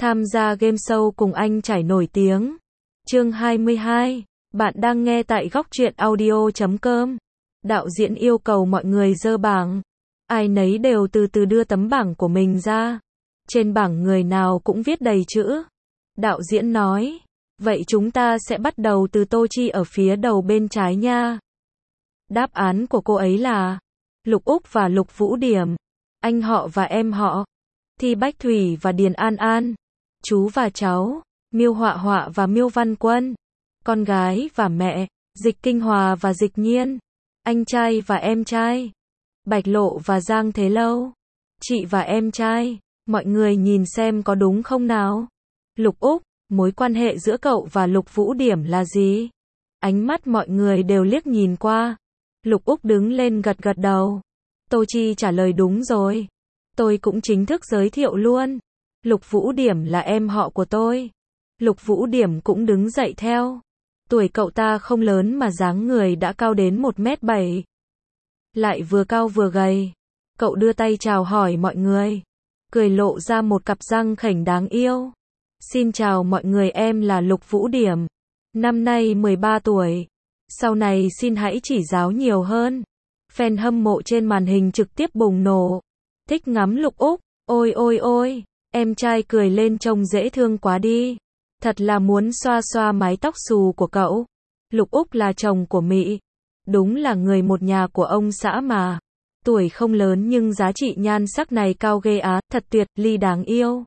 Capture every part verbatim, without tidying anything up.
Tham gia game show cùng anh trải nổi tiếng. Chương hai mươi hai. Bạn đang nghe tại góc truyện audio chấm com. Đạo diễn yêu cầu mọi người dơ bảng. Ai nấy đều từ từ đưa tấm bảng của mình ra. Trên bảng người nào cũng viết đầy chữ. Đạo diễn nói, vậy chúng ta sẽ bắt đầu từ Tô Chi ở phía đầu bên trái nha. Đáp án của cô ấy là Lục Úc và Lục Vũ Điểm, anh họ và em họ, Thi Bách Thủy và Điền An An, chú và cháu, Miêu Họa Họa và Miêu Văn Quân, con gái và mẹ, Dịch Kinh Hòa và Dịch Nhiên, anh trai và em trai, Bạch Lộ và Giang Thế Lâu, chị và em trai. Mọi người nhìn xem có đúng không nào? Lục Úc, mối quan hệ giữa cậu và Lục Vũ Điểm là gì? Ánh mắt mọi người đều liếc nhìn qua. Lục Úc đứng lên gật gật đầu. Tô Chi trả lời đúng rồi. Tôi cũng chính thức giới thiệu luôn. Lục Vũ Điểm là em họ của tôi. Lục Vũ Điểm cũng đứng dậy theo. Tuổi cậu ta không lớn mà dáng người đã cao đến một mét bảy. Lại vừa cao vừa gầy. Cậu đưa tay chào hỏi mọi người. Cười lộ ra một cặp răng khểnh đáng yêu. Xin chào mọi người, em là Lục Vũ Điểm. Năm nay mười ba tuổi. Sau này xin hãy chỉ giáo nhiều hơn. Fan hâm mộ trên màn hình trực tiếp bùng nổ. Thích ngắm Lục Úc. Ôi ôi ôi. Em trai cười lên trông dễ thương quá đi. Thật là muốn xoa xoa mái tóc xù của cậu. Lục Úc là chồng của Mỹ. Đúng là người một nhà của ông xã mà. Tuổi không lớn nhưng giá trị nhan sắc này cao ghê á, thật tuyệt, ly đáng yêu.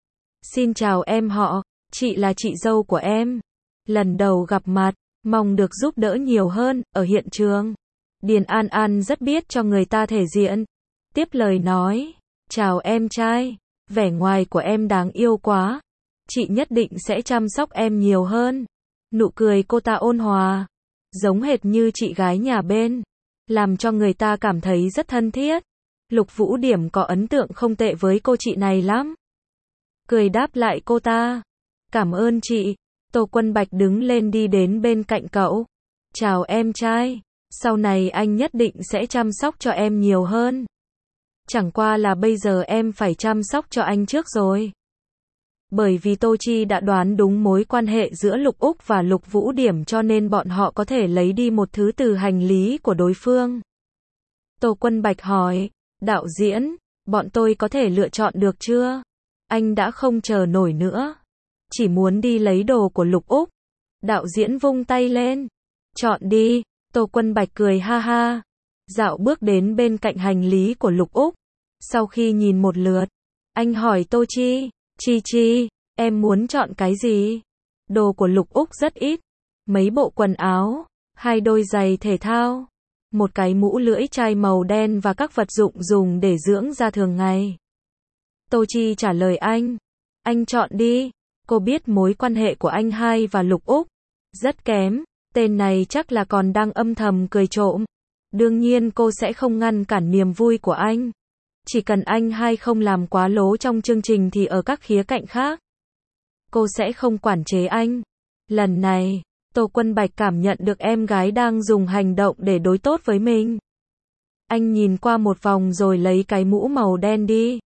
Xin chào em họ, chị là chị dâu của em. Lần đầu gặp mặt, mong được giúp đỡ nhiều hơn, ở hiện trường. Điền An An rất biết cho người ta thể diện. Tiếp lời nói, chào em trai, vẻ ngoài của em đáng yêu quá. Chị nhất định sẽ chăm sóc em nhiều hơn. Nụ cười cô ta ôn hòa, giống hệt như chị gái nhà bên. Làm cho người ta cảm thấy rất thân thiết. Lục Vũ Điểm có ấn tượng không tệ với cô chị này lắm. Cười đáp lại cô ta. Cảm ơn chị. Tô Quân Bạch đứng lên đi đến bên cạnh cậu. Chào em trai. Sau này anh nhất định sẽ chăm sóc cho em nhiều hơn. Chẳng qua là bây giờ em phải chăm sóc cho anh trước rồi. Bởi vì Tô Chi đã đoán đúng mối quan hệ giữa Lục Úc và Lục Vũ Điểm cho nên bọn họ có thể lấy đi một thứ từ hành lý của đối phương. Tô Quân Bạch hỏi, đạo diễn, bọn tôi có thể lựa chọn được chưa? Anh đã không chờ nổi nữa. Chỉ muốn đi lấy đồ của Lục Úc. Đạo diễn vung tay lên. Chọn đi. Tô Quân Bạch cười ha ha. Dạo bước đến bên cạnh hành lý của Lục Úc. Sau khi nhìn một lượt, anh hỏi Tô Chi. Chi Chi, em muốn chọn cái gì? Đồ của Lục Úc rất ít. Mấy bộ quần áo, hai đôi giày thể thao, một cái mũ lưỡi chai màu đen và các vật dụng dùng để dưỡng da thường ngày. Tô Chi trả lời anh. Anh chọn đi. Cô biết mối quan hệ của anh hai và Lục Úc rất kém. Tên này chắc là còn đang âm thầm cười trộm. Đương nhiên cô sẽ không ngăn cản niềm vui của anh. Chỉ cần anh hai không làm quá lố trong chương trình thì ở các khía cạnh khác, cô sẽ không quản chế anh. Lần này, Tô Quân Bạch cảm nhận được em gái đang dùng hành động để đối tốt với mình. Anh nhìn qua một vòng rồi lấy cái mũ màu đen đi.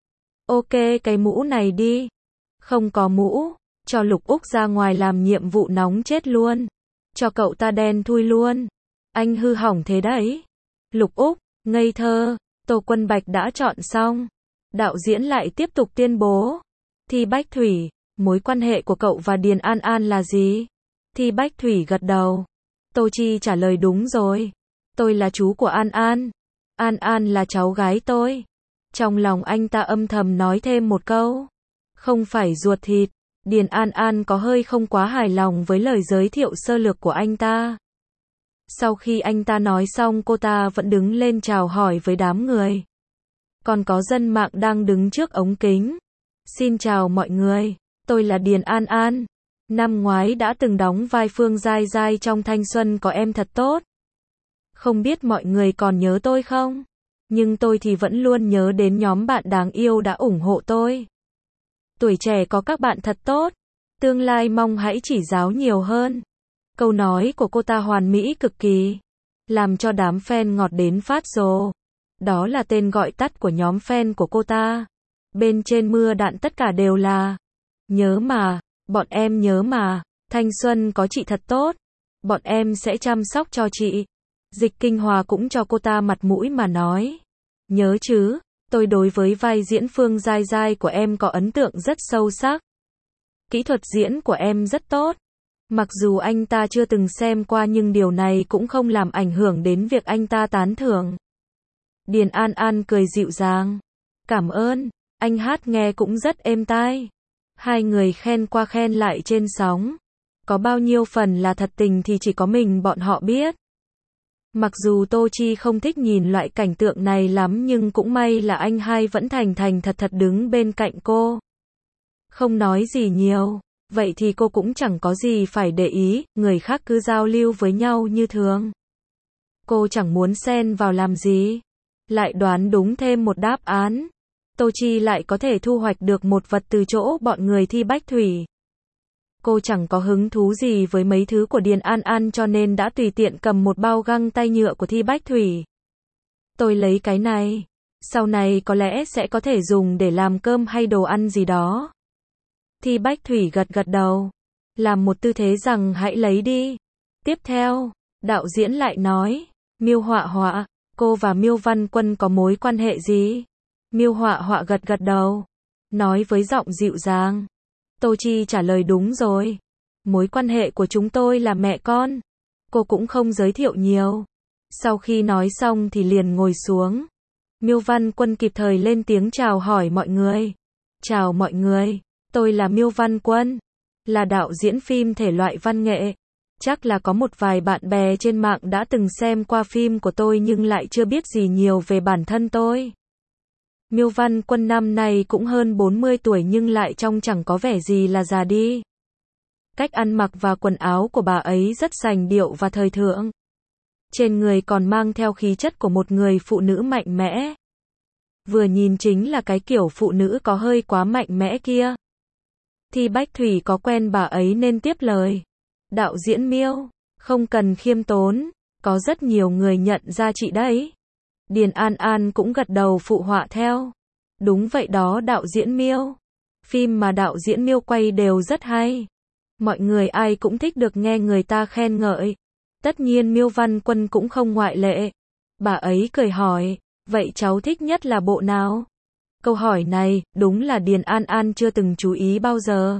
Ok, cái mũ này đi. Không có mũ, cho Lục Úc ra ngoài làm nhiệm vụ nóng chết luôn. Cho cậu ta đen thui luôn. Anh hư hỏng thế đấy. Lục Úc, ngây thơ. Tô Quân Bạch đã chọn xong. Đạo diễn lại tiếp tục tuyên bố. Thi Bách Thủy, mối quan hệ của cậu và Điền An An là gì? Thi Bách Thủy gật đầu. Tô Chi trả lời đúng rồi. Tôi là chú của An An. An An là cháu gái tôi. Trong lòng anh ta âm thầm nói thêm một câu. Không phải ruột thịt. Điền An An có hơi không quá hài lòng với lời giới thiệu sơ lược của anh ta. Sau khi anh ta nói xong cô ta vẫn đứng lên chào hỏi với đám người. Còn có dân mạng đang đứng trước ống kính. Xin chào mọi người, tôi là Điền An An. Năm ngoái đã từng đóng vai Phương Giai Giai trong Thanh Xuân Có Em Thật Tốt. Không biết mọi người còn nhớ tôi không? Nhưng tôi thì vẫn luôn nhớ đến nhóm bạn đáng yêu đã ủng hộ tôi. Tuổi trẻ có các bạn thật tốt. Tương lai mong hãy chỉ giáo nhiều hơn. Câu nói của cô ta hoàn mỹ cực kỳ, làm cho đám fan ngọt đến phát rồ. Đó là tên gọi tắt của nhóm fan của cô ta. Bên trên mưa đạn tất cả đều là Nhớ mà, bọn em nhớ mà, thanh xuân có chị thật tốt. Bọn em sẽ chăm sóc cho chị. Dịch Kinh Hòa cũng cho cô ta mặt mũi mà nói. Nhớ chứ, tôi đối với vai diễn Phương Giai Giai của em có ấn tượng rất sâu sắc. Kỹ thuật diễn của em rất tốt. Mặc dù anh ta chưa từng xem qua nhưng điều này cũng không làm ảnh hưởng đến việc anh ta tán thưởng. Điền An An cười dịu dàng. Cảm ơn, anh hát nghe cũng rất êm tai. Hai người khen qua khen lại trên sóng. Có bao nhiêu phần là thật tình thì chỉ có mình bọn họ biết. Mặc dù Tô Chi không thích nhìn loại cảnh tượng này lắm nhưng cũng may là anh hai vẫn thành thành thật thật đứng bên cạnh cô. Không nói gì nhiều, vậy thì cô cũng chẳng có gì phải để ý, người khác cứ giao lưu với nhau như thường. Cô chẳng muốn xen vào làm gì. Lại đoán đúng thêm một đáp án. Tô Chi lại có thể thu hoạch được một vật từ chỗ bọn người thi bách thủy. Cô chẳng có hứng thú gì với mấy thứ của Điền An An cho nên đã tùy tiện cầm một bao găng tay nhựa của thi bách thủy. Tôi lấy cái này. Sau này có lẽ sẽ có thể dùng để làm cơm hay đồ ăn gì đó. Thi bách thủy gật gật đầu. Làm một tư thế rằng hãy lấy đi. Tiếp theo, đạo diễn lại nói. Miêu Họa Họa, cô và Miêu Văn Quân có mối quan hệ gì? Miêu Họa Họa gật gật đầu. Nói với giọng dịu dàng. Tô Chi trả lời đúng rồi. Mối quan hệ của chúng tôi là mẹ con. Cô cũng không giới thiệu nhiều. Sau khi nói xong thì liền ngồi xuống. Miêu Văn Quân kịp thời lên tiếng chào hỏi mọi người. Chào mọi người, tôi là Miêu Văn Quân. Là đạo diễn phim thể loại văn nghệ. Chắc là có một vài bạn bè trên mạng đã từng xem qua phim của tôi nhưng lại chưa biết gì nhiều về bản thân tôi. Miêu Văn Quân năm nay cũng hơn bốn mươi tuổi nhưng lại trông chẳng có vẻ gì là già đi. Cách ăn mặc và quần áo của bà ấy rất sành điệu và thời thượng. Trên người còn mang theo khí chất của một người phụ nữ mạnh mẽ. Vừa nhìn chính là cái kiểu phụ nữ có hơi quá mạnh mẽ kia. Thi Bách Thủy có quen bà ấy nên tiếp lời. Đạo diễn Miêu, không cần khiêm tốn, có rất nhiều người nhận ra chị đấy. Điền An An cũng gật đầu phụ họa theo. Đúng vậy đó đạo diễn Miêu. Phim mà đạo diễn Miêu quay đều rất hay. Mọi người ai cũng thích được nghe người ta khen ngợi. Tất nhiên Miêu Văn Quân cũng không ngoại lệ. Bà ấy cười hỏi, vậy cháu thích nhất là bộ nào? Câu hỏi này, đúng là Điền An An chưa từng chú ý bao giờ.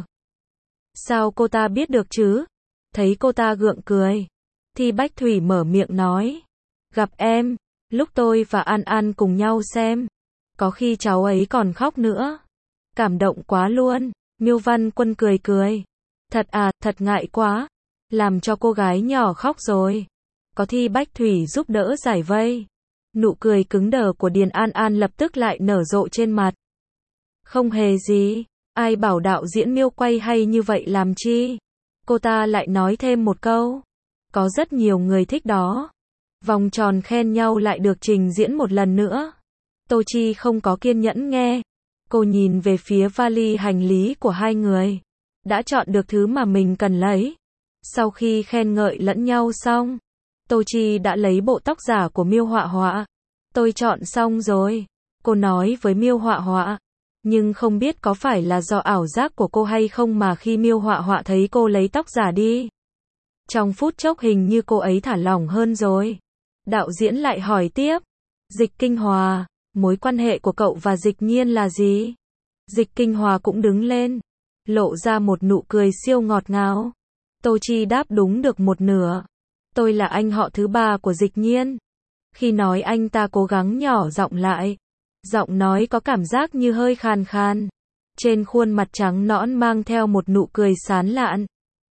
Sao cô ta biết được chứ? Thấy cô ta gượng cười. Thi Bách Thủy mở miệng nói. Gặp em, lúc tôi và An An cùng nhau xem. Có khi cháu ấy còn khóc nữa. Cảm động quá luôn. Miêu Văn Quân cười cười. Thật à, thật ngại quá. Làm cho cô gái nhỏ khóc rồi. Có Thi Bách Thủy giúp đỡ giải vây. Nụ cười cứng đờ của Điền An An lập tức lại nở rộ trên mặt. Không hề gì. Ai bảo đạo diễn Miêu quay hay như vậy làm chi? Cô ta lại nói thêm một câu. Có rất nhiều người thích đó. Vòng tròn khen nhau lại được trình diễn một lần nữa. Tô Chi không có kiên nhẫn nghe. Cô nhìn về phía vali hành lý của hai người. Đã chọn được thứ mà mình cần lấy. Sau khi khen ngợi lẫn nhau xong, Tô Chi đã lấy bộ tóc giả của Miêu Họa Họa. Tôi chọn xong rồi. Cô nói với Miêu Họa Họa. Nhưng không biết có phải là do ảo giác của cô hay không mà khi Miêu Họa Họa thấy cô lấy tóc giả đi. Trong phút chốc hình như cô ấy thả lỏng hơn rồi. Đạo diễn lại hỏi tiếp. Dịch Kinh Hòa, mối quan hệ của cậu và Dịch Nhiên là gì? Dịch Kinh Hòa cũng đứng lên. Lộ ra một nụ cười siêu ngọt ngào. Tô Chi đáp đúng được một nửa. Tôi là anh họ thứ ba của Dịch Nhiên. Khi nói anh ta cố gắng nhỏ giọng lại. Giọng nói có cảm giác như hơi khàn khàn. Trên khuôn mặt trắng nõn mang theo một nụ cười sán lạn.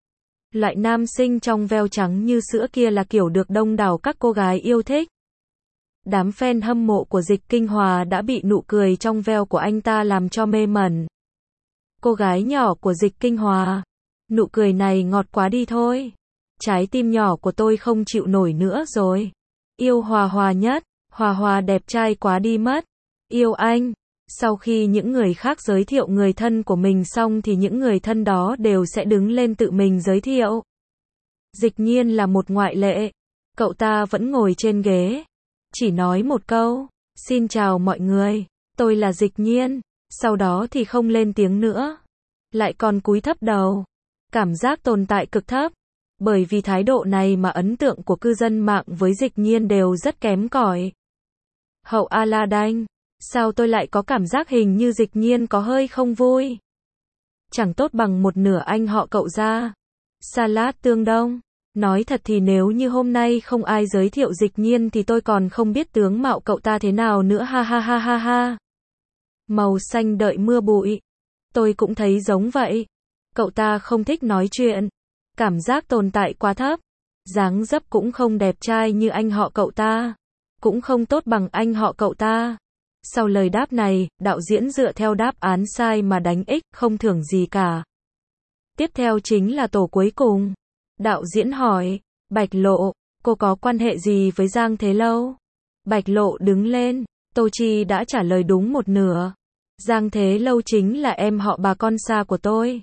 Loại nam sinh trong veo trắng như sữa kia là kiểu được đông đảo các cô gái yêu thích. Đám fan hâm mộ của Dịch Kinh Hòa đã bị nụ cười trong veo của anh ta làm cho mê mẩn. Cô gái nhỏ của Dịch Kinh Hòa. Nụ cười này ngọt quá đi thôi. Trái tim nhỏ của tôi không chịu nổi nữa rồi. Yêu Hòa Hòa nhất. Hòa Hòa đẹp trai quá đi mất. Yêu anh. Sau khi những người khác giới thiệu người thân của mình xong thì những người thân đó đều sẽ đứng lên tự mình giới thiệu. Dịch Nhiên là một ngoại lệ. Cậu ta vẫn ngồi trên ghế. Chỉ nói một câu. Xin chào mọi người. Tôi là Dịch Nhiên. Sau đó thì không lên tiếng nữa. lại còn cúi thấp đầu. Cảm giác tồn tại cực thấp. Bởi vì thái độ này mà ấn tượng của cư dân mạng với Dịch Nhiên đều rất kém cỏi. Hậu Aladdin, sao tôi lại có cảm giác hình như Dịch Nhiên có hơi không vui. Chẳng tốt bằng một nửa anh họ cậu ra. Salad tương đông. Nói thật thì nếu như hôm nay không ai giới thiệu Dịch Nhiên thì tôi còn không biết tướng mạo cậu ta thế nào nữa, ha ha ha ha ha. Màu xanh đợi mưa bụi. Tôi cũng thấy giống vậy. Cậu ta không thích nói chuyện. Cảm giác tồn tại quá thấp. Dáng dấp cũng không đẹp trai như anh họ cậu ta. Cũng không tốt bằng anh họ cậu ta. Sau lời đáp này, đạo diễn dựa theo đáp án sai mà đánh ích, không thưởng gì cả. Tiếp theo chính là tổ cuối cùng. Đạo diễn hỏi, Bạch Lộ, cô có quan hệ gì với Giang Thế Lâu? Bạch Lộ đứng lên, Tô Chi đã trả lời đúng một nửa. Giang Thế Lâu chính là em họ bà con xa của tôi.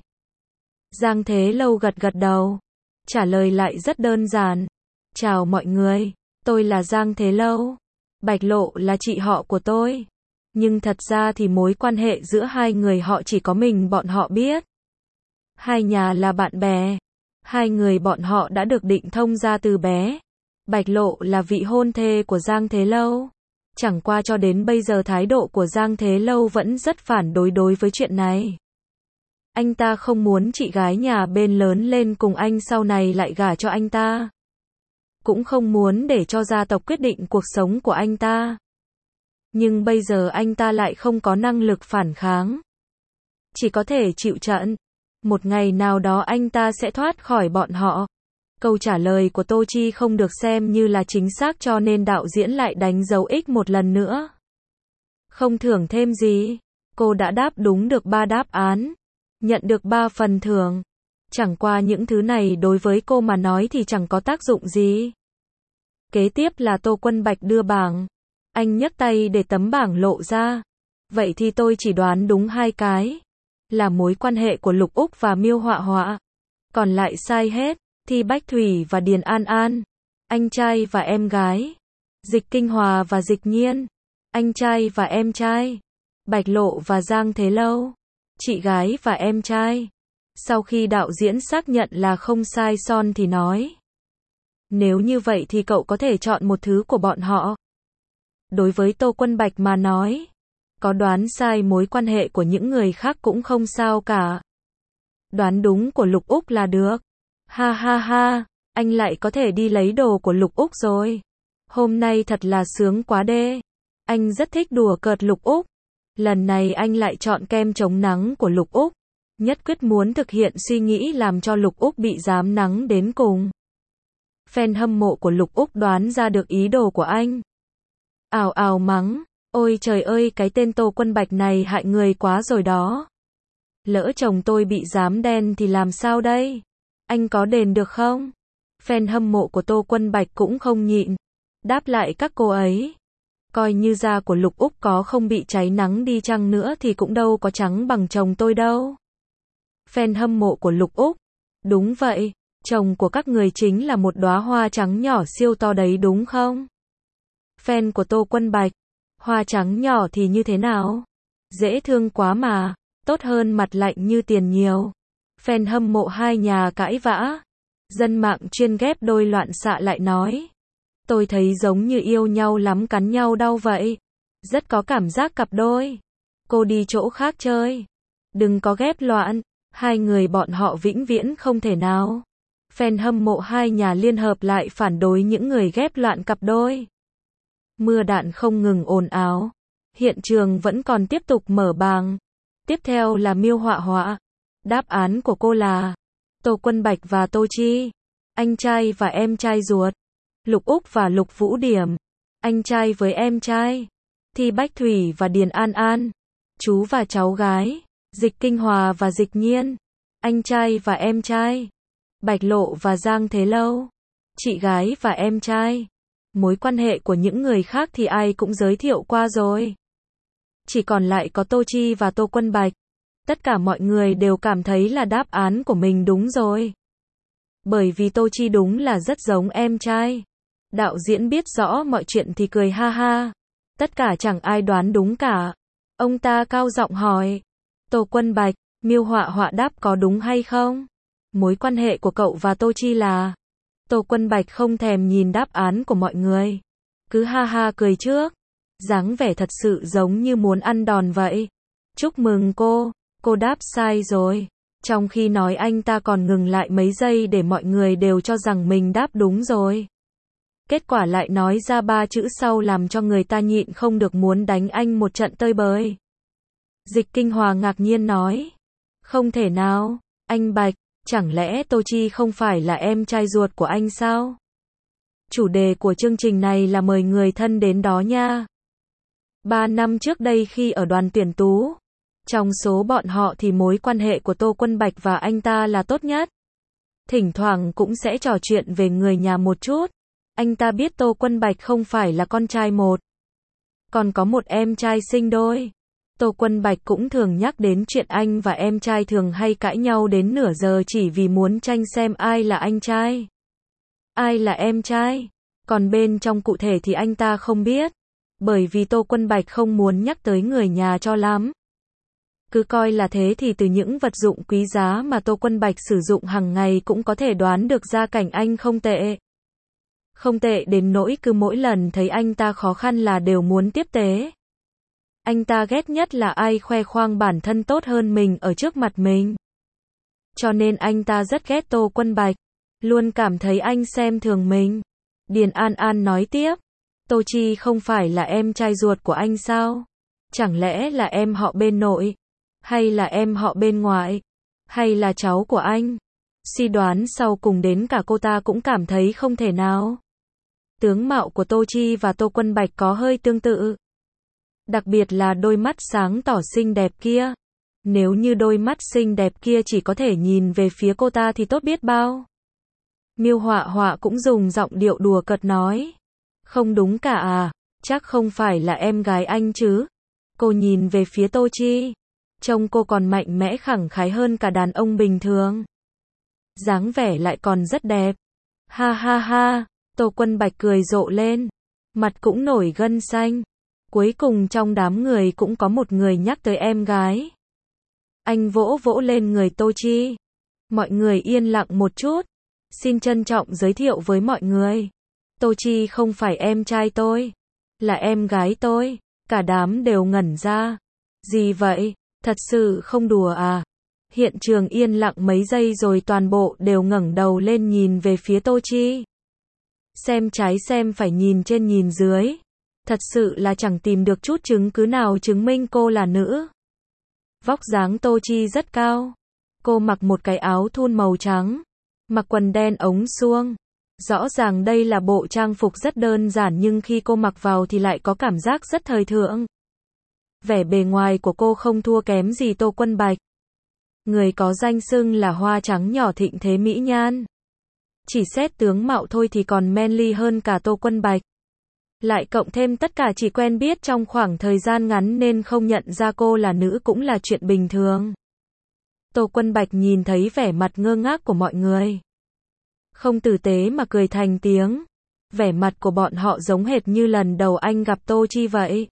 Giang Thế Lâu gật gật đầu. Trả lời lại rất đơn giản. Chào mọi người, tôi là Giang Thế Lâu. Bạch Lộ là chị họ của tôi. Nhưng thật ra thì mối quan hệ giữa hai người họ chỉ có mình bọn họ biết. Hai nhà là bạn bè. Hai người bọn họ đã được định thông ra từ bé. Bạch Lộ là vị hôn thê của Giang Thế Lâu. Chẳng qua cho đến bây giờ thái độ của Giang Thế Lâu vẫn rất phản đối đối với chuyện này. Anh ta không muốn chị gái nhà bên lớn lên cùng anh sau này lại gả cho anh ta. Cũng không muốn để cho gia tộc quyết định cuộc sống của anh ta. Nhưng bây giờ anh ta lại không có năng lực phản kháng. Chỉ có thể chịu trận. Một ngày nào đó anh ta sẽ thoát khỏi bọn họ. Câu trả lời của Tô Chi không được xem như là chính xác cho nên đạo diễn lại đánh dấu X một lần nữa. Không thưởng thêm gì. Cô đã đáp đúng được ba đáp án. Nhận được ba phần thưởng. Chẳng qua những thứ này đối với cô mà nói thì chẳng có tác dụng gì. Kế tiếp là Tô Quân Bạch đưa bảng. Anh nhấc tay để tấm bảng lộ ra. Vậy thì tôi chỉ đoán đúng hai cái. Là mối quan hệ của Lục Úc và Miêu Họa Họa. Còn lại sai hết. Thi Bách Thủy và Điền An An. Anh trai và em gái. Dịch Kinh Hòa và Dịch Nhiên. Anh trai và em trai. Bạch Lộ và Giang Thế Lâu. Chị gái và em trai. Sau khi đạo diễn xác nhận là không sai son thì nói. Nếu như vậy thì cậu có thể chọn một thứ của bọn họ. Đối với Tô Quân Bạch mà nói. Có đoán sai mối quan hệ của những người khác cũng không sao cả. Đoán đúng của Lục Úc là được. Ha ha ha, anh lại có thể đi lấy đồ của Lục Úc rồi. Hôm nay thật là sướng quá đê. Anh rất thích đùa cợt Lục Úc. Lần này anh lại chọn kem chống nắng của Lục Úc. Nhất quyết muốn thực hiện suy nghĩ làm cho Lục Úc bị rám nắng đến cùng. Fan hâm mộ của Lục Úc đoán ra được ý đồ của anh. Ào ào mắng. Ôi trời ơi, cái tên Tô Quân Bạch này hại người quá rồi đó. Lỡ chồng tôi bị rám đen thì làm sao đây? Anh có đền được không? Fan hâm mộ của Tô Quân Bạch cũng không nhịn. Đáp lại các cô ấy. Coi như da của Lục Úc có không bị cháy nắng đi chăng nữa thì cũng đâu có trắng bằng chồng tôi đâu. Fan hâm mộ của Lục Úc. Đúng vậy, chồng của các người chính là một đóa hoa trắng nhỏ siêu to đấy đúng không? Fan của Tô Quân Bạch. Hoa trắng nhỏ thì như thế nào? Dễ thương quá mà, tốt hơn mặt lạnh như tiền nhiều. Fan hâm mộ hai nhà cãi vã. Dân mạng chuyên ghép đôi loạn xạ lại nói. Tôi thấy giống như yêu nhau lắm cắn nhau đau vậy. Rất có cảm giác cặp đôi. Cô đi chỗ khác chơi. Đừng có ghép loạn. Hai người bọn họ vĩnh viễn không thể nào. Fan hâm mộ hai nhà liên hợp lại phản đối những người ghép loạn cặp đôi. Mưa đạn không ngừng ồn ào. Hiện trường vẫn còn tiếp tục mở bảng. Tiếp theo là Miêu Họa Họa. Đáp án của cô là Tô Quân Bạch và Tô Chi. Anh trai và em trai ruột. Lục Úc và Lục Vũ Điểm. Anh trai với em trai. Thi Bách Thủy và Điền An An. Chú và cháu gái. Dịch Kinh Hòa và Dịch Nhiên. Anh trai và em trai. Bạch Lộ và Giang Thế Lâu. Chị gái và em trai. Mối quan hệ của những người khác thì ai cũng giới thiệu qua rồi. Chỉ còn lại có Tô Chi và Tô Quân Bạch. Tất cả mọi người đều cảm thấy là đáp án của mình đúng rồi. Bởi vì Tô Chi đúng là rất giống em trai. Đạo diễn biết rõ mọi chuyện thì cười ha ha. Tất cả chẳng ai đoán đúng cả. Ông ta cao giọng hỏi. Tô Quân Bạch, Miêu Họa Họa đáp có đúng hay không? Mối quan hệ của cậu và Tô Chi là... Tô Quân Bạch không thèm nhìn đáp án của mọi người. Cứ ha ha cười trước. Dáng vẻ thật sự giống như muốn ăn đòn vậy. Chúc mừng cô, cô đáp sai rồi. Trong khi nói anh ta còn ngừng lại mấy giây để mọi người đều cho rằng mình đáp đúng rồi. Kết quả lại nói ra ba chữ sau làm cho người ta nhịn không được muốn đánh anh một trận tơi bời. Dịch Kinh Hòa ngạc nhiên nói. Không thể nào, anh Bạch, chẳng lẽ Tô Chi không phải là em trai ruột của anh sao? Chủ đề của chương trình này là mời người thân đến đó nha. Ba năm trước đây khi ở đoàn tuyển tú, trong số bọn họ thì mối quan hệ của Tô Quân Bạch và anh ta là tốt nhất. Thỉnh thoảng cũng sẽ trò chuyện về người nhà một chút. Anh ta biết Tô Quân Bạch không phải là con trai một, còn có một em trai sinh đôi. Tô Quân Bạch cũng thường nhắc đến chuyện anh và em trai thường hay cãi nhau đến nửa giờ chỉ vì muốn tranh xem ai là anh trai, ai là em trai. Còn bên trong cụ thể thì anh ta không biết, bởi vì Tô Quân Bạch không muốn nhắc tới người nhà cho lắm. Cứ coi là thế thì từ những vật dụng quý giá mà Tô Quân Bạch sử dụng hàng ngày cũng có thể đoán được gia cảnh anh không tệ. Không tệ đến nỗi cứ mỗi lần thấy anh ta khó khăn là đều muốn tiếp tế. Anh ta ghét nhất là ai khoe khoang bản thân tốt hơn mình ở trước mặt mình. Cho nên anh ta rất ghét Tô Quân Bạch, luôn cảm thấy anh xem thường mình. Điền An An nói tiếp, Tô Chi không phải là em trai ruột của anh sao? Chẳng lẽ là em họ bên nội? Hay là em họ bên ngoại? Hay là cháu của anh? Suy đoán sau cùng đến cả cô ta cũng cảm thấy không thể nào. Tướng mạo của Tô Chi và Tô Quân Bạch có hơi tương tự. Đặc biệt là đôi mắt sáng tỏ xinh đẹp kia. Nếu như đôi mắt xinh đẹp kia chỉ có thể nhìn về phía cô ta thì tốt biết bao. Miêu Họa Họa cũng dùng giọng điệu đùa cợt nói. Không đúng cả à, chắc không phải là em gái anh chứ. Cô nhìn về phía Tô Chi. Trông cô còn mạnh mẽ khẳng khái hơn cả đàn ông bình thường. Dáng vẻ lại còn rất đẹp. Ha ha ha, Tô Quân Bạch cười rộ lên. Mặt cũng nổi gân xanh. Cuối cùng trong đám người cũng có một người nhắc tới em gái. Anh vỗ vỗ lên người Tô Chi. Mọi người yên lặng một chút. Xin trân trọng giới thiệu với mọi người. Tô Chi không phải em trai tôi, là em gái tôi. Cả đám đều ngẩn ra. Gì vậy? Thật sự không đùa à? Hiện trường yên lặng mấy giây rồi toàn bộ đều ngẩng đầu lên nhìn về phía Tô Chi. Xem trái xem phải nhìn trên nhìn dưới. Thật sự là chẳng tìm được chút chứng cứ nào chứng minh cô là nữ. Vóc dáng Tô Chi rất cao. Cô mặc một cái áo thun màu trắng, mặc quần đen ống suông. Rõ ràng đây là bộ trang phục rất đơn giản nhưng khi cô mặc vào thì lại có cảm giác rất thời thượng. Vẻ bề ngoài của cô không thua kém gì Tô Quân Bạch. Người có danh xưng là hoa trắng nhỏ thịnh thế mỹ nhan. Chỉ xét tướng mạo thôi thì còn manly hơn cả Tô Quân Bạch. Lại cộng thêm tất cả chỉ quen biết trong khoảng thời gian ngắn nên không nhận ra cô là nữ cũng là chuyện bình thường. Tô Quân Bạch nhìn thấy vẻ mặt ngơ ngác của mọi người. Không tử tế mà cười thành tiếng. Vẻ mặt của bọn họ giống hệt như lần đầu anh gặp Tô Chi vậy.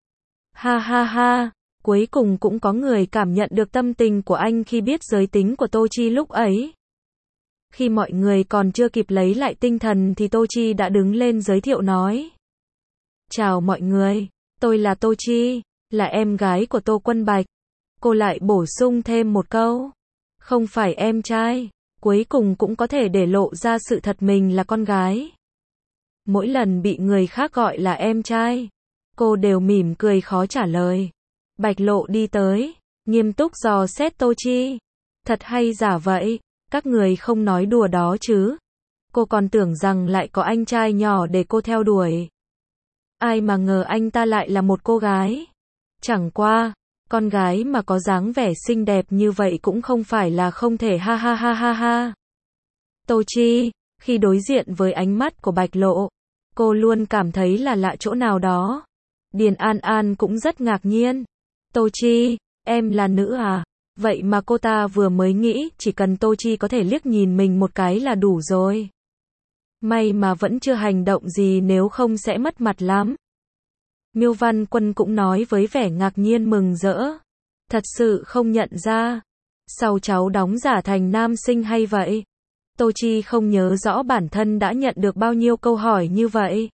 Ha ha ha, cuối cùng cũng có người cảm nhận được tâm tình của anh khi biết giới tính của Tô Chi lúc ấy. Khi mọi người còn chưa kịp lấy lại tinh thần thì Tô Chi đã đứng lên giới thiệu nói. Chào mọi người, tôi là Tô Chi, là em gái của Tô Quân Bạch. Cô lại bổ sung thêm một câu. Không phải em trai, cuối cùng cũng có thể để lộ ra sự thật mình là con gái. Mỗi lần bị người khác gọi là em trai, cô đều mỉm cười khó trả lời. Bạch Lộ đi tới, nghiêm túc dò xét Tô Chi. Thật hay giả vậy, các người không nói đùa đó chứ. Cô còn tưởng rằng lại có anh trai nhỏ để cô theo đuổi. Ai mà ngờ anh ta lại là một cô gái. Chẳng qua, con gái mà có dáng vẻ xinh đẹp như vậy cũng không phải là không thể ha ha ha ha ha. Tô Chi, khi đối diện với ánh mắt của Bạch Lộ, cô luôn cảm thấy là lạ chỗ nào đó. Điền An An cũng rất ngạc nhiên. Tô Chi, em là nữ à? Vậy mà cô ta vừa mới nghĩ chỉ cần Tô Chi có thể liếc nhìn mình một cái là đủ rồi. May mà vẫn chưa hành động gì nếu không sẽ mất mặt lắm. Miêu Văn Quân cũng nói với vẻ ngạc nhiên mừng rỡ. Thật sự không nhận ra. Sao cháu đóng giả thành nam sinh hay vậy? Tô Chi không nhớ rõ bản thân đã nhận được bao nhiêu câu hỏi như vậy.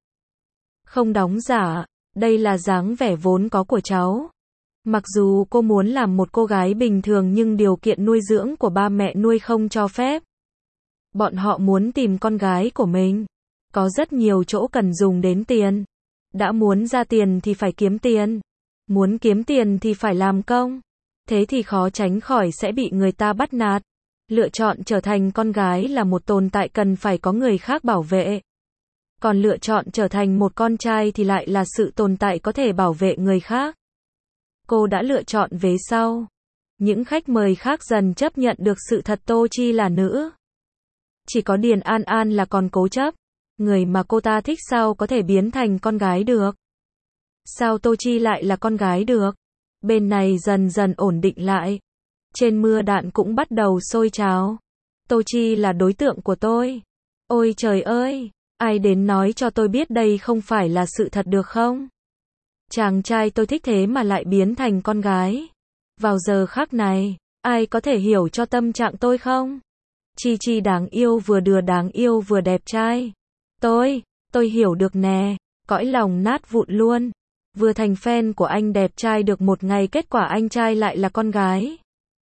Không đóng giả, đây là dáng vẻ vốn có của cháu. Mặc dù cô muốn làm một cô gái bình thường nhưng điều kiện nuôi dưỡng của ba mẹ nuôi không cho phép. Bọn họ muốn tìm con gái của mình. Có rất nhiều chỗ cần dùng đến tiền. Đã muốn ra tiền thì phải kiếm tiền. Muốn kiếm tiền thì phải làm công. Thế thì khó tránh khỏi sẽ bị người ta bắt nạt. Lựa chọn trở thành con gái là một tồn tại cần phải có người khác bảo vệ. Còn lựa chọn trở thành một con trai thì lại là sự tồn tại có thể bảo vệ người khác. Cô đã lựa chọn vế sau. Những khách mời khác dần chấp nhận được sự thật Tô Chi là nữ. Chỉ có Điền An An là còn cố chấp. Người mà cô ta thích sao có thể biến thành con gái được? Sao Tô Chi lại là con gái được? Bên này dần dần ổn định lại. Trên mưa đạn cũng bắt đầu sôi trào. Tô Chi là đối tượng của tôi. Ôi trời ơi, ai đến nói cho tôi biết đây không phải là sự thật được không? Chàng trai tôi thích thế mà lại biến thành con gái. Vào giờ khắc này, ai có thể hiểu cho tâm trạng tôi không? Chi Chi đáng yêu vừa đừa đáng yêu vừa đẹp trai. Tôi, tôi hiểu được nè, cõi lòng nát vụn luôn. Vừa thành fan của anh đẹp trai được một ngày kết quả anh trai lại là con gái.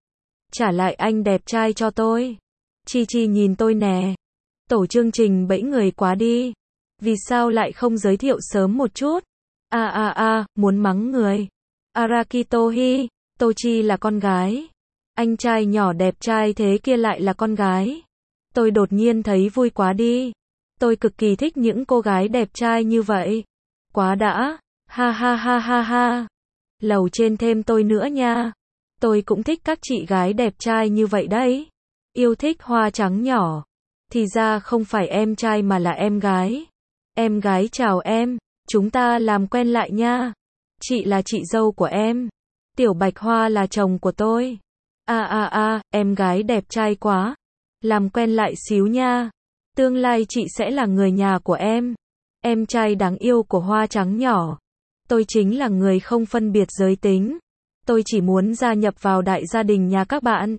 Trả lại anh đẹp trai cho tôi. Chi Chi nhìn tôi nè. Tổ chương trình bẫy người quá đi. Vì sao lại không giới thiệu sớm một chút? A a a, muốn mắng người. Arakitohi, Tô Chi là con gái. Anh trai nhỏ đẹp trai thế kia lại là con gái. Tôi đột nhiên thấy vui quá đi. Tôi cực kỳ thích những cô gái đẹp trai như vậy. Quá đã. Ha ha ha ha ha. Lầu trên thêm tôi nữa nha. Tôi cũng thích các chị gái đẹp trai như vậy đấy. Yêu thích hoa trắng nhỏ. Thì ra không phải em trai mà là em gái. Em gái chào em. Chúng ta làm quen lại nha. Chị là chị dâu của em. Tiểu Bạch Hoa là chồng của tôi. A a a, em gái đẹp trai quá. Làm quen lại xíu nha. Tương lai chị sẽ là người nhà của em. Em trai đáng yêu của hoa trắng nhỏ. Tôi chính là người không phân biệt giới tính. Tôi chỉ muốn gia nhập vào đại gia đình nhà các bạn.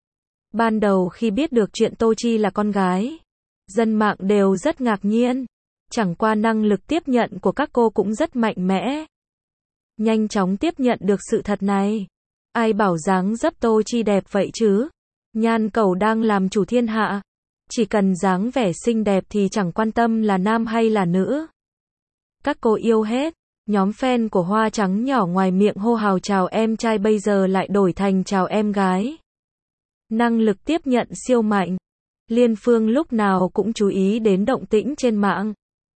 Ban đầu khi biết được chuyện Tô Chi là con gái, dân mạng đều rất ngạc nhiên. Chẳng qua năng lực tiếp nhận của các cô cũng rất mạnh mẽ. Nhanh chóng tiếp nhận được sự thật này. Ai bảo dáng dấp Tô Chi đẹp vậy chứ? Nhan Cầu đang làm chủ thiên hạ. Chỉ cần dáng vẻ xinh đẹp thì chẳng quan tâm là nam hay là nữ. Các cô yêu hết. Nhóm fan của hoa trắng nhỏ ngoài miệng hô hào chào em trai bây giờ lại đổi thành chào em gái. Năng lực tiếp nhận siêu mạnh. Liên Phương lúc nào cũng chú ý đến động tĩnh trên mạng.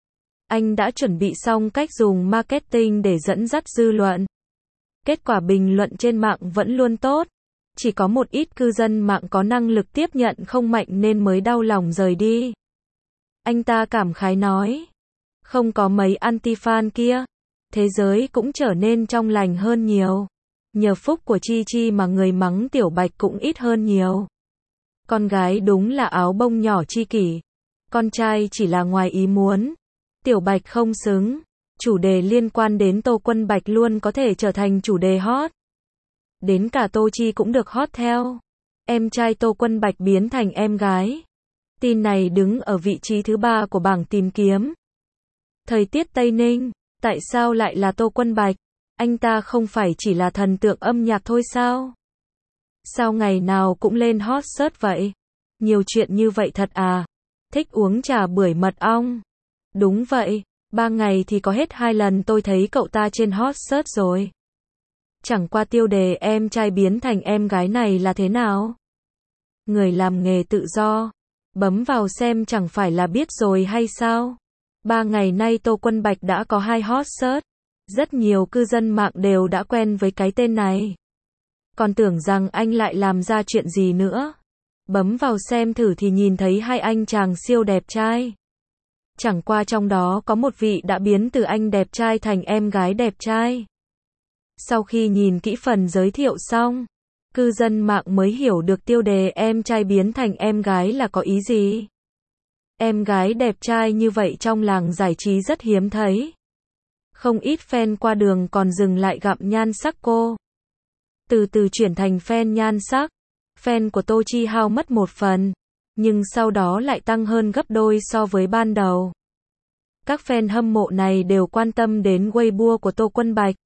Anh đã chuẩn bị xong cách dùng marketing để dẫn dắt dư luận. Kết quả bình luận trên mạng vẫn luôn tốt. Chỉ có một ít cư dân mạng có năng lực tiếp nhận không mạnh nên mới đau lòng rời đi. Anh ta cảm khái nói. Không có mấy anti-fan kia. Thế giới cũng trở nên trong lành hơn nhiều. Nhờ phúc của Chi Chi mà người mắng Tiểu Bạch cũng ít hơn nhiều. Con gái đúng là áo bông nhỏ chi kỷ. Con trai chỉ là ngoài ý muốn. Tiểu Bạch không xứng. Chủ đề liên quan đến Tô Quân Bạch luôn có thể trở thành chủ đề hot. Đến cả Tô Chi cũng được hot theo. Em trai Tô Quân Bạch biến thành em gái. Tin này đứng ở vị trí thứ ba của bảng tìm kiếm. Thời tiết Tây Ninh. Tại sao lại là Tô Quân Bạch? Anh ta không phải chỉ là thần tượng âm nhạc thôi sao? Sao ngày nào cũng lên hot search vậy? Nhiều chuyện như vậy thật à? Thích uống trà bưởi mật ong. Đúng vậy, ba ngày thì có hết hai lần tôi thấy cậu ta trên hot search rồi. Chẳng qua tiêu đề em trai biến thành em gái này là thế nào? Người làm nghề tự do. Bấm vào xem chẳng phải là biết rồi hay sao? Ba ngày nay Tô Quân Bạch đã có hai hot search. Rất nhiều cư dân mạng đều đã quen với cái tên này. Còn tưởng rằng anh lại làm ra chuyện gì nữa. Bấm vào xem thử thì nhìn thấy hai anh chàng siêu đẹp trai. Chẳng qua trong đó có một vị đã biến từ anh đẹp trai thành em gái đẹp trai. Sau khi nhìn kỹ phần giới thiệu xong, cư dân mạng mới hiểu được tiêu đề em trai biến thành em gái là có ý gì. Em gái đẹp trai như vậy trong làng giải trí rất hiếm thấy. Không ít fan qua đường còn dừng lại gặm nhan sắc cô. Từ từ chuyển thành fan nhan sắc. fan của Tô Chi hao mất một phần, nhưng sau đó lại tăng hơn gấp đôi so với ban đầu. Các fan hâm mộ này đều quan tâm đến Weibo của Tô Quân Bạch.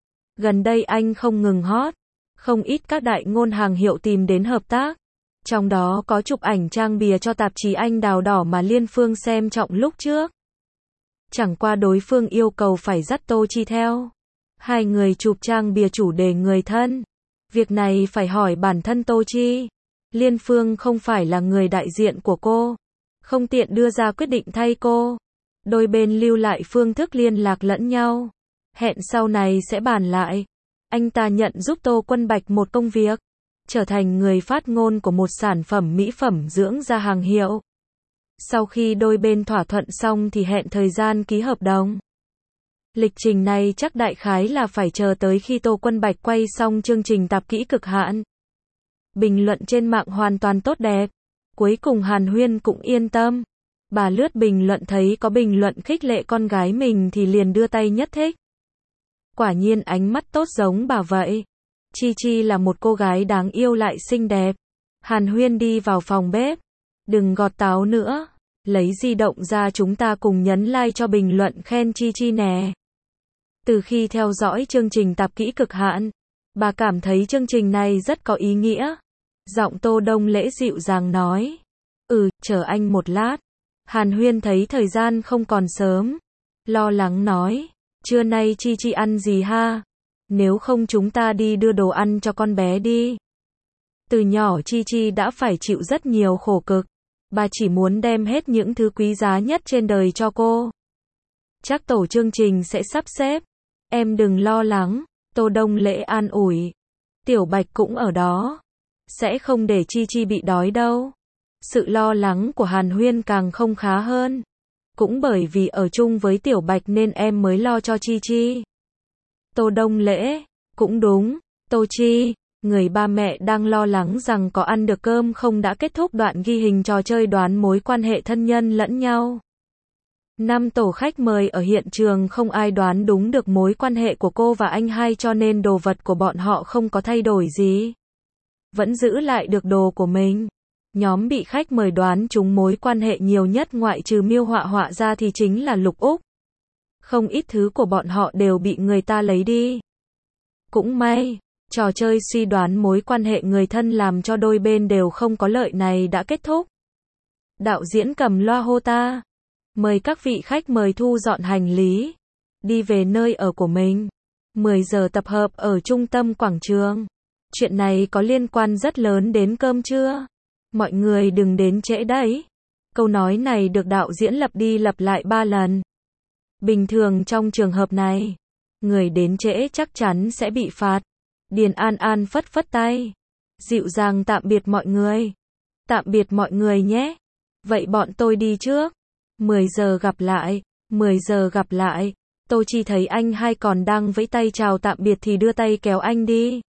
Gần đây anh không ngừng hot, không ít các đại ngôn hàng hiệu tìm đến hợp tác. Trong đó có chụp ảnh trang bìa cho tạp chí Anh Đào Đỏ mà Liên Phương xem trọng lúc trước. Chẳng qua đối phương yêu cầu phải dắt Tô Chi theo. Hai người chụp trang bìa chủ đề người thân. Việc này phải hỏi bản thân Tô Chi. Liên Phương không phải là người đại diện của cô, không tiện đưa ra quyết định thay cô. Đôi bên lưu lại phương thức liên lạc lẫn nhau. Hẹn sau này sẽ bàn lại. Anh ta nhận giúp Tô Quân Bạch một công việc, trở thành người phát ngôn của một sản phẩm mỹ phẩm dưỡng da hàng hiệu. Sau khi đôi bên thỏa thuận xong thì hẹn thời gian ký hợp đồng. Lịch trình này chắc đại khái là phải chờ tới khi Tô Quân Bạch quay xong chương trình Tạp kỹ Cực hạn. Bình luận trên mạng hoàn toàn tốt đẹp. Cuối cùng Hàn Huyên cũng yên tâm. Bà lướt bình luận thấy có bình luận khích lệ con gái mình thì liền đưa tay nhất thích. Quả nhiên ánh mắt tốt giống bà vậy. Chi Chi là một cô gái đáng yêu lại xinh đẹp. Hàn Huyên đi vào phòng bếp. Đừng gọt táo nữa. Lấy di động ra chúng ta cùng nhấn like cho bình luận khen Chi Chi nè. Từ khi theo dõi chương trình Tạp kỹ Cực hạn, bà cảm thấy chương trình này rất có ý nghĩa. Giọng Tô Đông Lễ dịu dàng nói. Ừ, chờ anh một lát. Hàn Huyên thấy thời gian không còn sớm. Lo lắng nói. Trưa nay Chi Chi ăn gì ha? Nếu không chúng ta đi đưa đồ ăn cho con bé đi. Từ nhỏ Chi Chi đã phải chịu rất nhiều khổ cực. Bà chỉ muốn đem hết những thứ quý giá nhất trên đời cho cô. Chắc tổ chương trình sẽ sắp xếp. Em đừng lo lắng. Tô Đông Lễ an ủi. Tiểu Bạch cũng ở đó. Sẽ không để Chi Chi bị đói đâu. Sự lo lắng của Hàn Huyên càng không khá hơn. Cũng bởi vì ở chung với Tiểu Bạch nên em mới lo cho Chi Chi. Tô Đông Lễ. Cũng đúng. Tô Chi. Người ba mẹ đang lo lắng rằng có ăn được cơm không đã kết thúc đoạn ghi hình trò chơi đoán mối quan hệ thân nhân lẫn nhau. Năm tổ khách mời ở hiện trường không ai đoán đúng được mối quan hệ của cô và anh hai cho nên đồ vật của bọn họ không có thay đổi gì. Vẫn giữ lại được đồ của mình. Nhóm bị khách mời đoán trúng mối quan hệ nhiều nhất ngoại trừ Miêu Họa Họa ra thì chính là Lục Úc. Không ít thứ của bọn họ đều bị người ta lấy đi. Cũng may, trò chơi suy đoán mối quan hệ người thân làm cho đôi bên đều không có lợi này đã kết thúc. Đạo diễn cầm loa hô ta. Mời các vị khách mời thu dọn hành lý. Đi về nơi ở của mình. mười giờ tập hợp ở trung tâm quảng trường. Chuyện này có liên quan rất lớn đến cơm trưa. Mọi người đừng đến trễ đấy. Câu nói này được đạo diễn lặp đi lặp lại ba lần. Bình thường trong trường hợp này, người đến trễ chắc chắn sẽ bị phạt. Điền An An phất phất tay. Dịu dàng tạm biệt mọi người. Tạm biệt mọi người nhé. Vậy bọn tôi đi trước. mười giờ gặp lại. mười giờ gặp lại. Tô Chi thấy anh hai còn đang vẫy tay chào tạm biệt thì đưa tay kéo anh đi.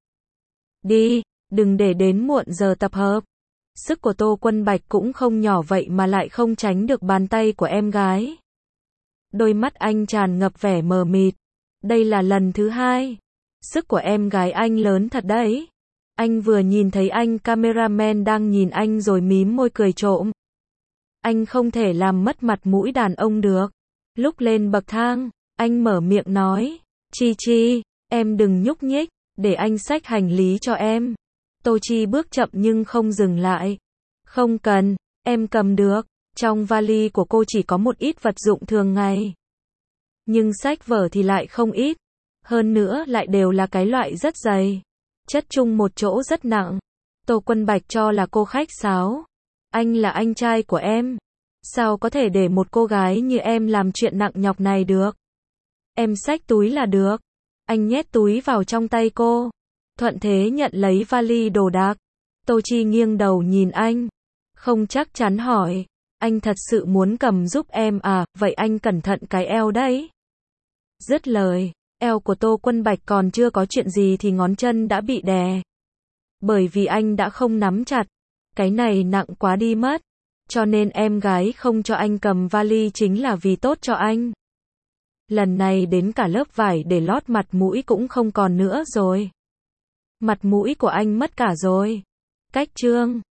Đi, đừng để đến muộn giờ tập hợp. Sức của Tô Quân Bạch cũng không nhỏ vậy mà lại không tránh được bàn tay của em gái. Đôi mắt anh tràn ngập vẻ mờ mịt. Đây là lần thứ hai. Sức của em gái anh lớn thật đấy. Anh vừa nhìn thấy anh cameraman đang nhìn anh rồi mím môi cười trộm. Anh không thể làm mất mặt mũi đàn ông được. Lúc lên bậc thang, anh mở miệng nói. Chi Chi, em đừng nhúc nhích, để anh xách hành lý cho em. Tô Chi bước chậm nhưng không dừng lại. Không cần, em cầm được. Trong vali của cô chỉ có một ít vật dụng thường ngày. Nhưng sách vở thì lại không ít. Hơn nữa lại đều là cái loại rất dày. Chất chung một chỗ rất nặng. Tô Quân Bạch cho là cô khách sáo. Anh là anh trai của em. Sao có thể để một cô gái như em làm chuyện nặng nhọc này được? Em xách túi là được. Anh nhét túi vào trong tay cô. Thuận thế nhận lấy vali đồ đạc. Tô Chi nghiêng đầu nhìn anh. Không chắc chắn hỏi. Anh thật sự muốn cầm giúp em à, vậy anh cẩn thận cái eo đấy. Dứt lời, eo của Tô Quân Bạch còn chưa có chuyện gì thì ngón chân đã bị đè. Bởi vì anh đã không nắm chặt. Cái này nặng quá đi mất. Cho nên em gái không cho anh cầm vali chính là vì tốt cho anh. Lần này đến cả lớp vải để lót mặt mũi cũng không còn nữa rồi. Mặt mũi của anh mất cả rồi. Cách chương